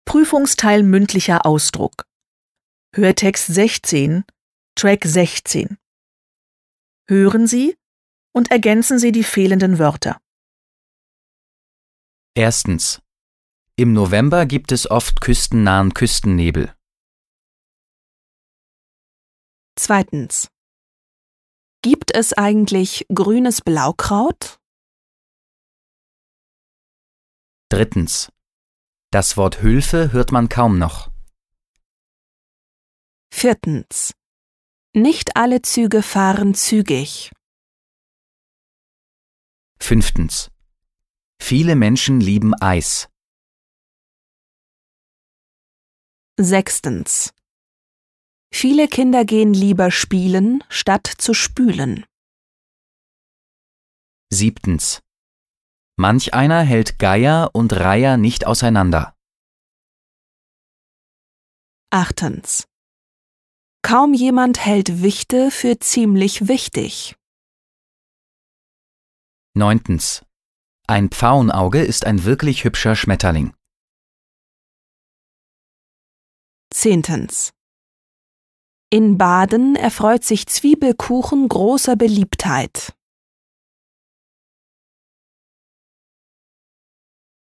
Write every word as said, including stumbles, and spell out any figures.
Prüfungsteil mündlicher Ausdruck. Hörtext sechzehn, Track sechzehn. Hören Sie und ergänzen Sie die fehlenden Wörter. Erstens. Im November gibt es oft küstennahen Küstennebel. Zweitens. Gibt es eigentlich grünes Blaukraut? Drittens. Das Wort Hülfe hört man kaum noch. Viertens. Nicht alle Züge fahren zügig. Fünftens. Viele Menschen lieben Eis. Sechstens. Viele Kinder gehen lieber spielen, statt zu spülen. Siebtens. Manch einer hält Geier und Reiher nicht auseinander. Achtens. Kaum jemand hält Wichte für ziemlich wichtig. Neuntens. Ein Pfauenauge ist ein wirklich hübscher Schmetterling. Zehntens. In Baden erfreut sich Zwiebelkuchen großer Beliebtheit.